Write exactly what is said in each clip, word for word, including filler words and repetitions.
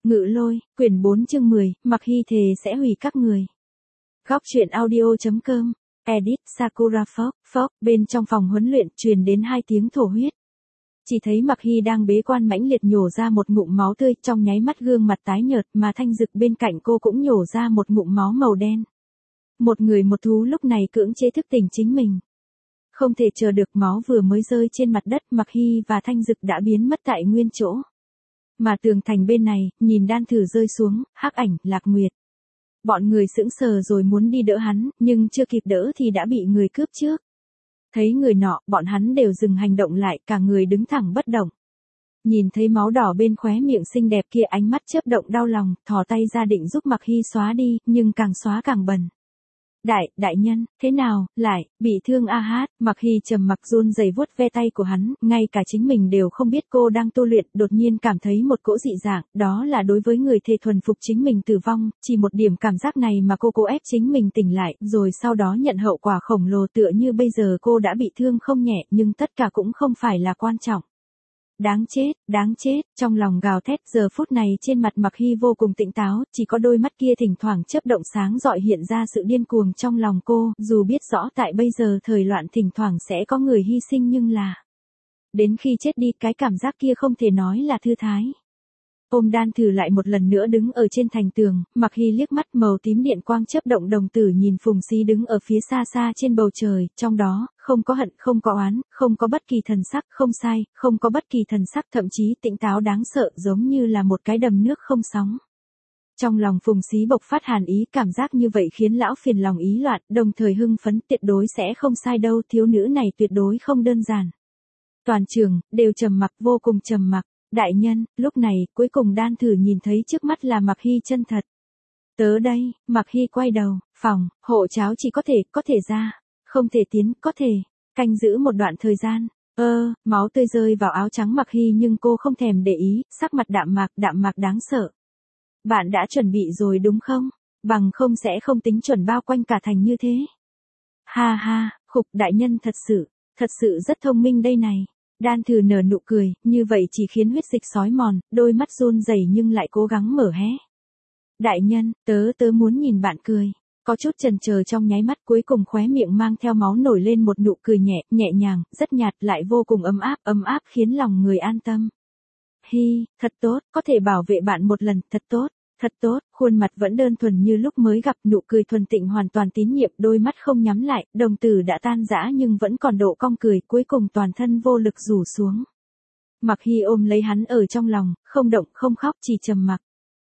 Ngự Lôi, quyển bốn chương mười, Mặc Hy thề sẽ hủy các người. Góc truyện audio.com, edit Sakura Fox, Fox, bên trong phòng huấn luyện truyền đến hai tiếng thổ huyết. Chỉ thấy Mặc Hy đang bế quan mãnh liệt nhổ ra một ngụm máu tươi, trong nháy mắt gương mặt tái nhợt, mà Thanh Dực bên cạnh cô cũng nhổ ra một ngụm máu màu đen. Một người một thú lúc này cưỡng chế thức tỉnh chính mình. Không thể chờ được, máu vừa mới rơi trên mặt đất, Mặc Hy và Thanh Dực đã biến mất tại nguyên chỗ. Mà tường thành bên này, nhìn đan thử rơi xuống, Hắc Ảnh, Lạc Nguyệt. Bọn người sững sờ rồi muốn đi đỡ hắn, nhưng chưa kịp đỡ thì đã bị người cướp trước. Thấy người nọ, bọn hắn đều dừng hành động lại, cả người đứng thẳng bất động. Nhìn thấy máu đỏ bên khóe miệng xinh đẹp kia, ánh mắt chớp động đau lòng, thò tay ra định giúp Mặc Hy xóa đi, nhưng càng xóa càng bẩn. Đại, đại nhân, thế nào, lại, bị thương a hát, Mặc Hy trầm mặc run rẩy vuốt ve tay của hắn, ngay cả chính mình đều không biết cô đang tu luyện, đột nhiên cảm thấy một cỗ dị dạng, đó là đối với người thề thuần phục chính mình tử vong, chỉ một điểm cảm giác này mà cô cố ép chính mình tỉnh lại, rồi sau đó nhận hậu quả khổng lồ, tựa như bây giờ cô đã bị thương không nhẹ, nhưng tất cả cũng không phải là quan trọng. Đáng chết, đáng chết, trong lòng gào thét, giờ phút này trên mặt Mặc Hy vô cùng tỉnh táo, chỉ có đôi mắt kia thỉnh thoảng chớp động sáng rọi hiện ra sự điên cuồng trong lòng cô, dù biết rõ tại bây giờ thời loạn thỉnh thoảng sẽ có người hy sinh nhưng là... Đến khi chết đi, cái cảm giác kia không thể nói là thư thái. Ôm đan thử lại một lần nữa đứng ở trên thành tường, Mặc Hy liếc mắt màu tím điện quang chớp động đồng tử nhìn Phùng Xí đứng ở phía xa xa trên bầu trời, trong đó, không có hận, không có oán, không có bất kỳ thần sắc, không sai, không có bất kỳ thần sắc, thậm chí tỉnh táo đáng sợ, giống như là một cái đầm nước không sóng. Trong lòng Phùng Xí bộc phát hàn ý, cảm giác như vậy khiến lão phiền lòng ý loạn, đồng thời hưng phấn, tuyệt đối sẽ không sai đâu, thiếu nữ này tuyệt đối không đơn giản. Toàn trường, đều trầm mặc, vô cùng trầm mặc. Đại nhân, lúc này, cuối cùng đan thử nhìn thấy trước mắt là Mặc Hy chân thật. Tớ đây, Mặc Hy quay đầu, phòng, hộ cháo chỉ có thể, có thể ra, không thể tiến, có thể, canh giữ một đoạn thời gian. Ơ, máu tươi rơi vào áo trắng Mặc Hy nhưng cô không thèm để ý, sắc mặt đạm mạc, đạm mạc đáng sợ. Bạn đã chuẩn bị rồi đúng không? Bằng không sẽ không tính chuẩn bao quanh cả thành như thế. Ha ha, khục, đại nhân thật sự, thật sự rất thông minh đây này. Đan thử nở nụ cười, như vậy chỉ khiến huyết dịch xói mòn, đôi mắt run rẩy nhưng lại cố gắng mở hé. Đại nhân, tớ tớ muốn nhìn bạn cười. Có chút chần chờ trong nháy mắt, cuối cùng khóe miệng mang theo máu nổi lên một nụ cười nhẹ, nhẹ nhàng, rất nhạt lại vô cùng ấm áp, ấm áp khiến lòng người an tâm. Hi, thật tốt, có thể bảo vệ bạn một lần, thật tốt. Thật tốt, khuôn mặt vẫn đơn thuần như lúc mới gặp, nụ cười thuần tịnh hoàn toàn tín nhiệm, đôi mắt không nhắm lại, đồng tử đã tan rã nhưng vẫn còn độ cong cười, cuối cùng toàn thân vô lực rủ xuống. Mặc Hy ôm lấy hắn ở trong lòng, không động, không khóc, chỉ trầm mặc.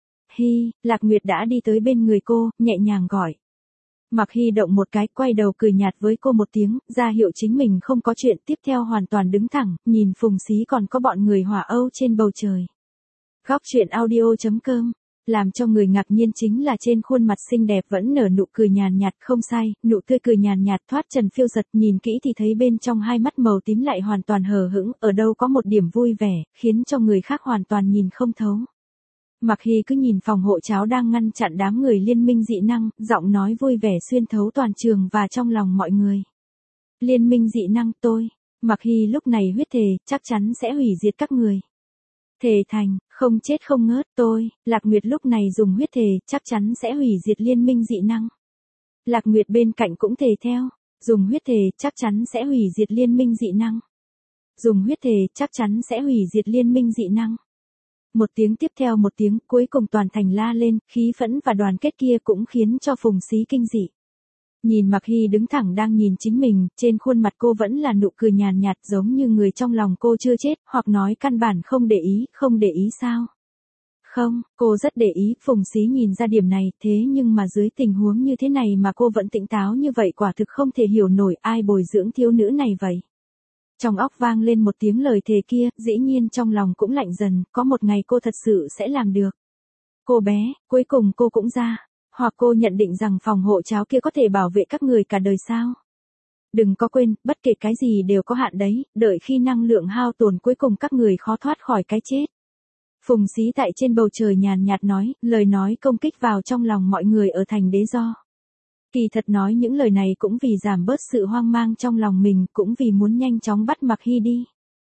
Hy, Lạc Nguyệt đã đi tới bên người cô, nhẹ nhàng gọi. Mặc Hy động một cái, quay đầu cười nhạt với cô một tiếng, ra hiệu chính mình không có chuyện, tiếp theo hoàn toàn đứng thẳng, nhìn Phùng Xí còn có bọn người Hỏa Âu trên bầu trời. Góc truyện audio.com. Làm cho người ngạc nhiên chính là trên khuôn mặt xinh đẹp vẫn nở nụ cười nhàn nhạt, không sai, nụ tươi cười nhàn nhạt thoát trần phiêu giật, nhìn kỹ thì thấy bên trong hai mắt màu tím lại hoàn toàn hờ hững, ở đâu có một điểm vui vẻ, khiến cho người khác hoàn toàn nhìn không thấu. Mặc Hy cứ nhìn phòng hộ cháo đang ngăn chặn đám người liên minh dị năng, giọng nói vui vẻ xuyên thấu toàn trường và trong lòng mọi người. Liên minh dị năng tôi, Mặc Hy lúc này huyết thề, chắc chắn sẽ hủy diệt các người. Thề thành, không chết không ngớt, tôi, Lạc Nguyệt lúc này dùng huyết thề, chắc chắn sẽ hủy diệt liên minh dị năng. Lạc Nguyệt bên cạnh cũng thề theo, dùng huyết thề, chắc chắn sẽ hủy diệt liên minh dị năng. Dùng huyết thề, chắc chắn sẽ hủy diệt liên minh dị năng. Một tiếng tiếp theo một tiếng, cuối cùng toàn thành la lên, khí phẫn và đoàn kết kia cũng khiến cho Phùng Xí kinh dị. Nhìn Mặc Hy đứng thẳng đang nhìn chính mình, trên khuôn mặt cô vẫn là nụ cười nhàn nhạt giống như người trong lòng cô chưa chết, hoặc nói căn bản không để ý, không để ý sao? Không, cô rất để ý, Phùng Xí nhìn ra điểm này, thế nhưng mà dưới tình huống như thế này mà cô vẫn tỉnh táo như vậy quả thực không thể hiểu nổi ai bồi dưỡng thiếu nữ này vậy. Trong óc vang lên một tiếng lời thề kia, dĩ nhiên trong lòng cũng lạnh dần, có một ngày cô thật sự sẽ làm được. Cô bé, cuối cùng cô cũng ra. Hoặc cô nhận định rằng phòng hộ cháo kia có thể bảo vệ các người cả đời sao? Đừng có quên, bất kể cái gì đều có hạn đấy, đợi khi năng lượng hao tổn cuối cùng các người khó thoát khỏi cái chết. Phùng Xí tại trên bầu trời nhàn nhạt nói, lời nói công kích vào trong lòng mọi người ở thành Đế Do. Kỳ thật nói những lời này cũng vì giảm bớt sự hoang mang trong lòng mình, cũng vì muốn nhanh chóng bắt Mặc Hy đi.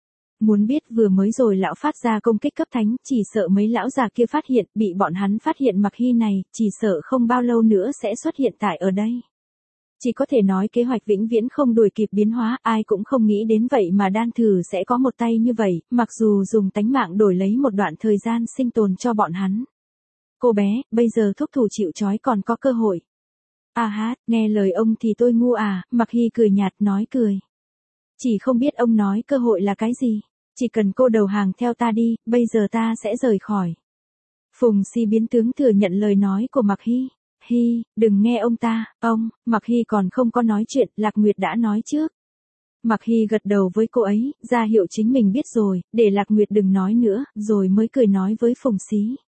Muốn biết vừa mới rồi lão phát ra công kích cấp thánh, chỉ sợ mấy lão già kia phát hiện, bị bọn hắn phát hiện Mặc Hy này, chỉ sợ không bao lâu nữa sẽ xuất hiện tại ở đây. Chỉ có thể nói kế hoạch vĩnh viễn không đuổi kịp biến hóa, ai cũng không nghĩ đến vậy mà đan thử sẽ có một tay như vậy, mặc dù dùng tánh mạng đổi lấy một đoạn thời gian sinh tồn cho bọn hắn. Cô bé, bây giờ thúc thủ chịu trói còn có cơ hội. À hát, nghe lời ông thì tôi ngu à, Mặc Hy cười nhạt nói cười. Chỉ không biết ông nói cơ hội là cái gì, chỉ cần cô đầu hàng theo ta đi, bây giờ ta sẽ rời khỏi. Phùng Si biến tướng thừa nhận lời nói của Mặc Hy. Hy, đừng nghe ông ta, ông, Mặc Hy còn không có nói chuyện, Lạc Nguyệt đã nói trước. Mặc Hy gật đầu với cô ấy, ra hiệu chính mình biết rồi, để Lạc Nguyệt đừng nói nữa, rồi mới cười nói với Phùng Xí.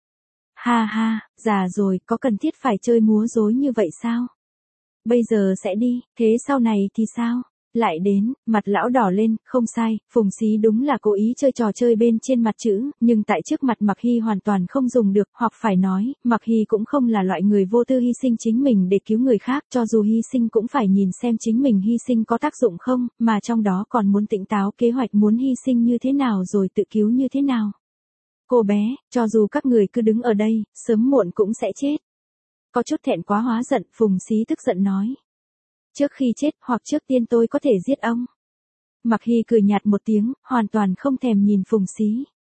Ha ha, già rồi, có cần thiết phải chơi múa rối như vậy sao? Bây giờ sẽ đi, thế sau này thì sao? Lại đến, mặt lão đỏ lên, không sai, Phùng Xí đúng là cố ý chơi trò chơi bên trên mặt chữ, nhưng tại trước mặt Mặc Hy hoàn toàn không dùng được, hoặc phải nói, Mặc Hy cũng không là loại người vô tư hy sinh chính mình để cứu người khác, cho dù hy sinh cũng phải nhìn xem chính mình hy sinh có tác dụng không, mà trong đó còn muốn tỉnh táo kế hoạch muốn hy sinh như thế nào rồi tự cứu như thế nào. Cô bé, cho dù các người cứ đứng ở đây, sớm muộn cũng sẽ chết. Có chút thẹn quá hóa giận, Phùng Xí tức giận nói. Trước khi chết, hoặc trước tiên tôi có thể giết ông. Mặc Hy cười nhạt một tiếng, hoàn toàn không thèm nhìn Phùng Xí.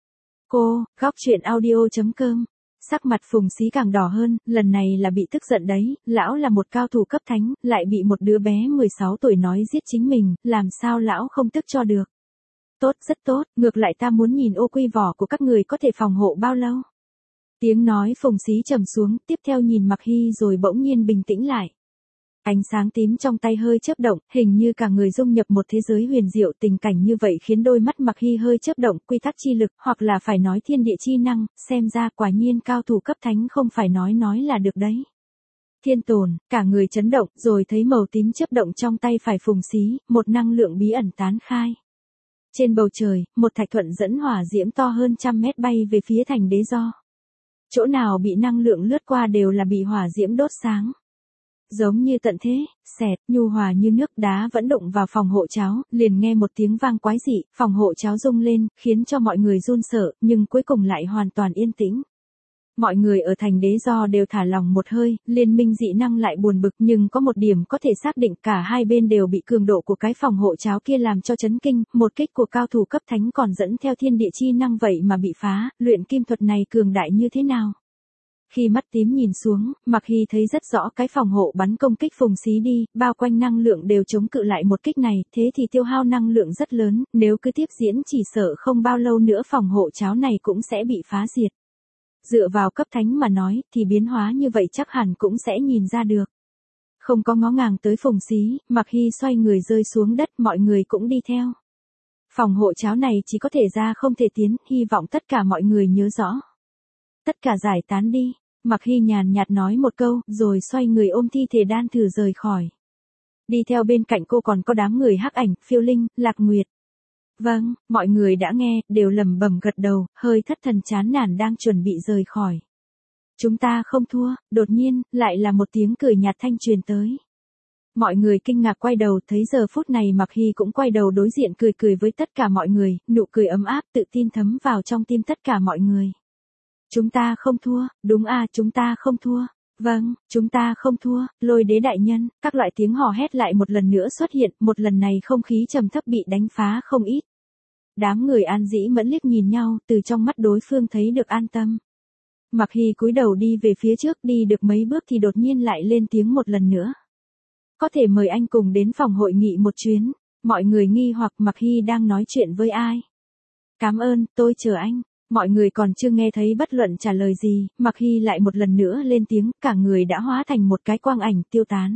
Cô, góc truyện audio chấm com. Sắc mặt Phùng Xí càng đỏ hơn, lần này là bị tức giận đấy, lão là một cao thủ cấp thánh, lại bị một đứa bé mười sáu tuổi nói giết chính mình, làm sao lão không tức cho được. Tốt, rất tốt, ngược lại ta muốn nhìn ô quy vỏ của các người có thể phòng hộ bao lâu. Tiếng nói Phùng Xí trầm xuống, tiếp theo nhìn Mặc Hy rồi bỗng nhiên bình tĩnh lại. Ánh sáng tím trong tay hơi chớp động, hình như cả người dung nhập một thế giới huyền diệu, tình cảnh như vậy khiến đôi mắt Mặc Hy hơi chớp động, quy tắc chi lực, hoặc là phải nói thiên địa chi năng, xem ra quả nhiên cao thủ cấp thánh không phải nói nói là được đấy. Thiên Tồn, cả người chấn động, rồi thấy màu tím chớp động trong tay phải Phùng Xí, một năng lượng bí ẩn tán khai. Trên bầu trời, một thạch thuận dẫn hỏa diễm to hơn trăm mét bay về phía thành đế do. Chỗ nào bị năng lượng lướt qua đều là bị hỏa diễm đốt sáng. Giống như tận thế, xẹt, nhu hòa như nước, đá vẫn đụng vào phòng hộ cháo, liền nghe một tiếng vang quái dị, phòng hộ cháo rung lên, khiến cho mọi người run sợ, nhưng cuối cùng lại hoàn toàn yên tĩnh. Mọi người ở thành đế do đều thả lòng một hơi, liên minh dị năng lại buồn bực, nhưng có một điểm có thể xác định, cả hai bên đều bị cường độ của cái phòng hộ cháo kia làm cho chấn kinh, một kích của cao thủ cấp thánh còn dẫn theo thiên địa chi năng vậy mà bị phá, luyện kim thuật này cường đại như thế nào? Khi mắt tím nhìn xuống, Mặc Hy thấy rất rõ cái phòng hộ bắn công kích Phùng Xí đi, bao quanh năng lượng đều chống cự lại một kích này, thế thì tiêu hao năng lượng rất lớn, nếu cứ tiếp diễn chỉ sợ không bao lâu nữa phòng hộ cháo này cũng sẽ bị phá diệt. Dựa vào cấp thánh mà nói, thì biến hóa như vậy chắc hẳn cũng sẽ nhìn ra được. Không có ngó ngàng tới Phùng Xí, Mặc Hy xoay người rơi xuống đất, mọi người cũng đi theo. Phòng hộ cháo này chỉ có thể ra không thể tiến, hy vọng tất cả mọi người nhớ rõ. Tất cả giải tán đi. Mặc Hy nhàn nhạt nói một câu, rồi xoay người ôm thi thể đan thử rời khỏi. Đi theo bên cạnh cô còn có đám người hắc ảnh, Phiêu Linh, Lạc Nguyệt. Vâng, mọi người đã nghe, đều lẩm bẩm gật đầu, hơi thất thần chán nản đang chuẩn bị rời khỏi. Chúng ta không thua, đột nhiên, lại là một tiếng cười nhạt thanh truyền tới. Mọi người kinh ngạc quay đầu, thấy giờ phút này Mặc Hy cũng quay đầu đối diện cười cười với tất cả mọi người, nụ cười ấm áp tự tin thấm vào trong tim tất cả mọi người. Chúng ta không thua, đúng à, chúng ta không thua. Vâng, chúng ta không thua, Lôi đế đại nhân, các loại tiếng hò hét lại một lần nữa xuất hiện, một lần này không khí trầm thấp bị đánh phá không ít. Đám người An Dĩ Mẫn liếc nhìn nhau, từ trong mắt đối phương thấy được an tâm. Mặc Hy cúi đầu đi về phía trước, đi được mấy bước thì đột nhiên lại lên tiếng một lần nữa. Có thể mời anh cùng đến phòng hội nghị một chuyến. Mọi người nghi hoặc Mặc Hy đang nói chuyện với ai. Cảm ơn, tôi chờ anh. Mọi người còn chưa nghe thấy bất luận trả lời gì, Mặc Hy lại một lần nữa lên tiếng, cả người đã hóa thành một cái quang ảnh tiêu tán.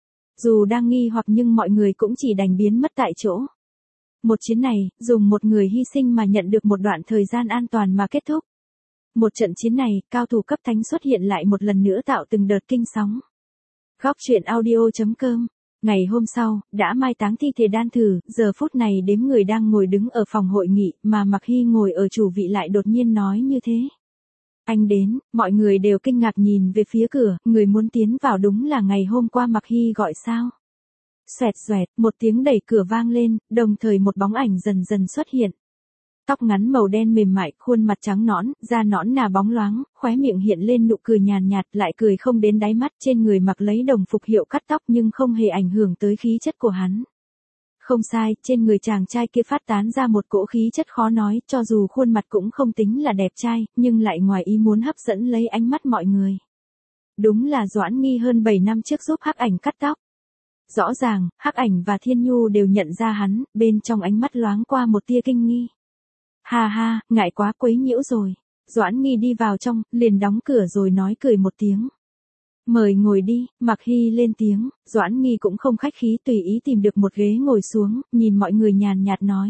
Dù đang nghi hoặc nhưng mọi người cũng chỉ đành biến mất tại chỗ. Một chiến này, dùng một người hy sinh mà nhận được một đoạn thời gian an toàn mà kết thúc. Một trận chiến này, cao thủ cấp thánh xuất hiện lại một lần nữa tạo từng đợt kinh sóng. Góc truyện audio chấm com. Ngày hôm sau, đã mai táng thi thể đan thử, giờ phút này đếm người đang ngồi đứng ở phòng hội nghị, mà Mặc Hy ngồi ở chủ vị lại đột nhiên nói như thế. Anh đến, mọi người đều kinh ngạc nhìn về phía cửa, người muốn tiến vào đúng là ngày hôm qua Mặc Hy gọi sao. Xoẹt xoẹt, một tiếng đẩy cửa vang lên, đồng thời một bóng ảnh dần dần xuất hiện. Tóc ngắn màu đen mềm mại, khuôn mặt trắng nõn, da nõn nà bóng loáng, khóe miệng hiện lên nụ cười nhàn nhạt, lại cười không đến đáy mắt, trên người mặc lấy đồng phục hiệu cắt tóc nhưng không hề ảnh hưởng tới khí chất của hắn. Không sai, trên người chàng trai kia phát tán ra một cỗ khí chất khó nói, cho dù khuôn mặt cũng không tính là đẹp trai, nhưng lại ngoài ý muốn hấp dẫn lấy ánh mắt mọi người. Đúng là Doãn Nghi hơn bảy năm trước giúp Hắc Ảnh cắt tóc. Rõ ràng, Hắc Ảnh và Thiên Nhu đều nhận ra hắn, bên trong ánh mắt loáng qua một tia kinh nghi. Ha ha, ngại quá quấy nhiễu rồi. Doãn Nghi đi vào trong, liền đóng cửa rồi nói cười một tiếng. Mời ngồi đi, Mạc Hy lên tiếng, Doãn Nghi cũng không khách khí tùy ý tìm được một ghế ngồi xuống, nhìn mọi người nhàn nhạt nói.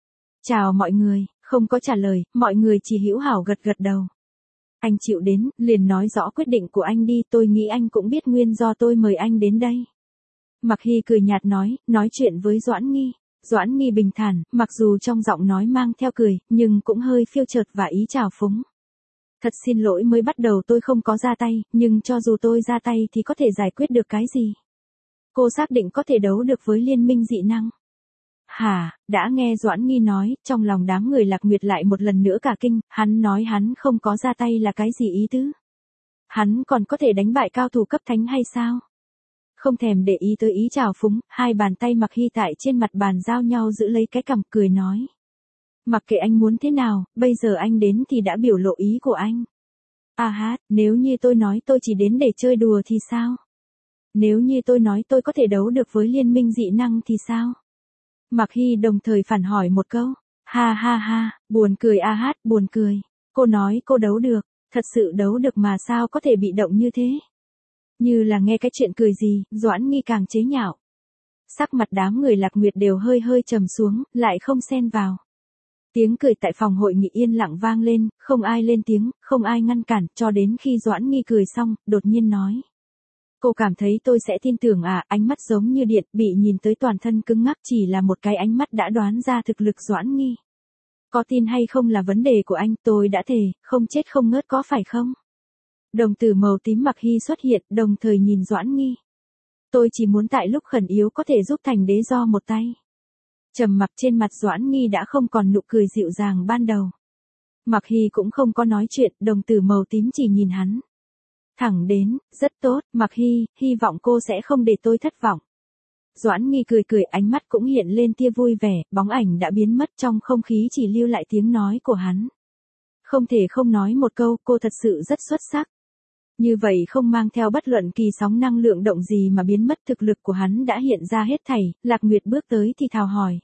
Chào mọi người, không có trả lời, mọi người chỉ hữu hảo gật gật đầu. Anh chịu đến, liền nói rõ quyết định của anh đi, tôi nghĩ anh cũng biết nguyên do tôi mời anh đến đây. Mạc Hy cười nhạt nói, nói chuyện với Doãn Nghi. Doãn Nghi bình thản, mặc dù trong giọng nói mang theo cười, nhưng cũng hơi phiêu chợt và ý trào phúng. Thật xin lỗi mới bắt đầu tôi không có ra tay, nhưng cho dù tôi ra tay thì có thể giải quyết được cái gì? Cô xác định có thể đấu được với liên minh dị năng. Hả, đã nghe Doãn Nghi nói, trong lòng đám người Lạc Nguyệt lại một lần nữa cả kinh, hắn nói hắn không có ra tay là cái gì ý tứ? Hắn còn có thể đánh bại cao thủ cấp thánh hay sao? Không thèm để ý tới ý trào phúng, hai bàn tay Mạc Hy tại trên mặt bàn giao nhau giữ lấy cái cằm cười nói. Mặc kệ anh muốn thế nào, bây giờ anh đến thì đã biểu lộ ý của anh. À hát, nếu như tôi nói tôi chỉ đến để chơi đùa thì sao? Nếu như tôi nói tôi có thể đấu được với liên minh dị năng thì sao? Mạc Hy đồng thời phản hỏi một câu. Ha ha ha, buồn cười a hát, buồn cười. Cô nói cô đấu được, thật sự đấu được mà sao có thể bị động như thế? Như là nghe cái chuyện cười gì, Doãn Nghi càng chế nhạo. Sắc mặt đám người Lạc Nguyệt đều hơi hơi trầm xuống, lại không xen vào. Tiếng cười tại phòng hội nghị yên lặng vang lên, không ai lên tiếng, không ai ngăn cản, cho đến khi Doãn Nghi cười xong, đột nhiên nói. Cô cảm thấy tôi sẽ tin tưởng à, ánh mắt giống như điện, bị nhìn tới toàn thân cứng ngắc, chỉ là một cái ánh mắt đã đoán ra thực lực Doãn Nghi. Có tin hay không là vấn đề của anh, tôi đã thề, không chết không ngớt có phải không? Đồng tử màu tím Mạc Hy xuất hiện, đồng thời nhìn Doãn Nghi. Tôi chỉ muốn tại lúc khẩn yếu có thể giúp thành đế do một tay. Trầm mặc trên mặt Doãn Nghi đã không còn nụ cười dịu dàng ban đầu. Mạc Hy cũng không có nói chuyện, đồng tử màu tím chỉ nhìn hắn. Thẳng đến, rất tốt, Mạc Hy, hy vọng cô sẽ không để tôi thất vọng. Doãn Nghi cười cười, ánh mắt cũng hiện lên tia vui vẻ, bóng ảnh đã biến mất trong không khí chỉ lưu lại tiếng nói của hắn. Không thể không nói một câu, cô thật sự rất xuất sắc. Như vậy không mang theo bất luận kỳ sóng năng lượng động gì mà biến mất, thực lực của hắn đã hiện ra hết thảy. Lạc Nguyệt bước tới thì thào hỏi.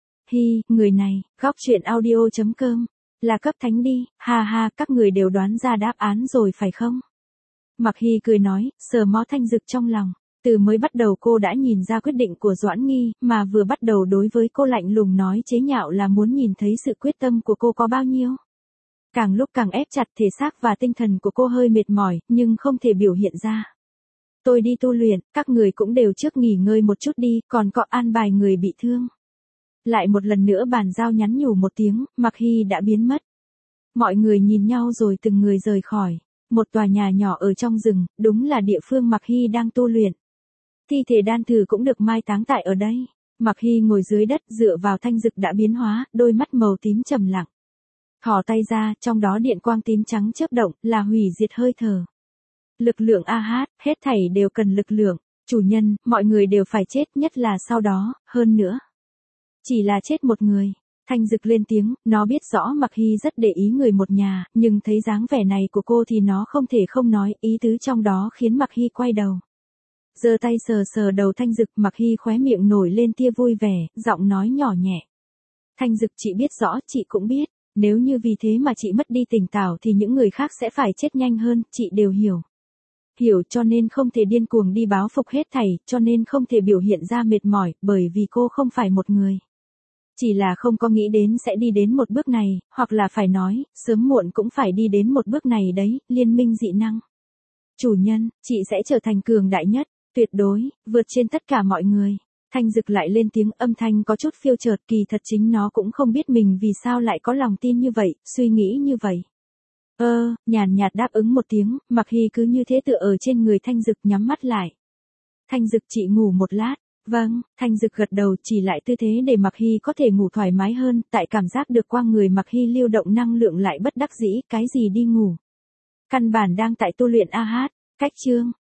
Hi, người này, góc truyện audio chấm com, là cấp thánh đi, ha ha, các người đều đoán ra đáp án rồi phải không? Mạc Hy cười nói, sờ mó Thanh Dực trong lòng. Từ mới bắt đầu cô đã nhìn ra quyết định của Doãn Nghi, mà vừa bắt đầu đối với cô lạnh lùng nói chế nhạo là muốn nhìn thấy sự quyết tâm của cô có bao nhiêu. Càng lúc càng ép chặt, thể xác và tinh thần của cô hơi mệt mỏi, nhưng không thể biểu hiện ra. Tôi đi tu luyện, các người cũng đều trước nghỉ ngơi một chút đi, còn có an bài người bị thương. Lại một lần nữa bàn giao nhắn nhủ một tiếng, Mạc Hy đã biến mất. Mọi người nhìn nhau rồi từng người rời khỏi. Một tòa nhà nhỏ ở trong rừng, đúng là địa phương Mạc Hy đang tu luyện. Thi thể đan thử cũng được mai táng tại ở đây. Mạc Hy ngồi dưới đất dựa vào Thanh Dực đã biến hóa, đôi mắt màu tím trầm lặng. Thò tay ra, trong đó điện quang tím trắng chớp động, là hủy diệt hơi thở. Lực lượng a hát, hết thảy đều cần lực lượng. Chủ nhân, mọi người đều phải chết, nhất là sau đó, hơn nữa. Chỉ là chết một người. Thanh Dực lên tiếng, nó biết rõ Mạc Hy rất để ý người một nhà, nhưng thấy dáng vẻ này của cô thì nó không thể không nói, ý tứ trong đó khiến Mạc Hy quay đầu. Giơ tay sờ sờ đầu Thanh Dực, Mạc Hy khóe miệng nổi lên tia vui vẻ, giọng nói nhỏ nhẹ. Thanh Dực, chị biết rõ, chị cũng biết, nếu như vì thế mà chị mất đi tỉnh táo thì những người khác sẽ phải chết nhanh hơn, chị đều hiểu. Hiểu cho nên không thể điên cuồng đi báo phục hết thảy, cho nên không thể biểu hiện ra mệt mỏi, bởi vì cô không phải một người. Chỉ là không có nghĩ đến sẽ đi đến một bước này, hoặc là phải nói, sớm muộn cũng phải đi đến một bước này đấy, liên minh dị năng. Chủ nhân, chị sẽ trở thành cường đại nhất, tuyệt đối, vượt trên tất cả mọi người. Thanh Dực lại lên tiếng, âm thanh có chút phiêu chợt, kỳ thật chính nó cũng không biết mình vì sao lại có lòng tin như vậy, suy nghĩ như vậy. Ơ, nhàn nhạt đáp ứng một tiếng, Mạc Hy cứ như thế tựa ở trên người Thanh Dực nhắm mắt lại. Thanh Dực, chị ngủ một lát. Vâng, Thanh Dực gật đầu chỉ lại tư thế để Mạc Hy có thể ngủ thoải mái hơn, tại cảm giác được qua người Mạc Hy lưu động năng lượng lại bất đắc dĩ, cái gì đi ngủ. Căn bản đang tại tu luyện a hát, cách chương.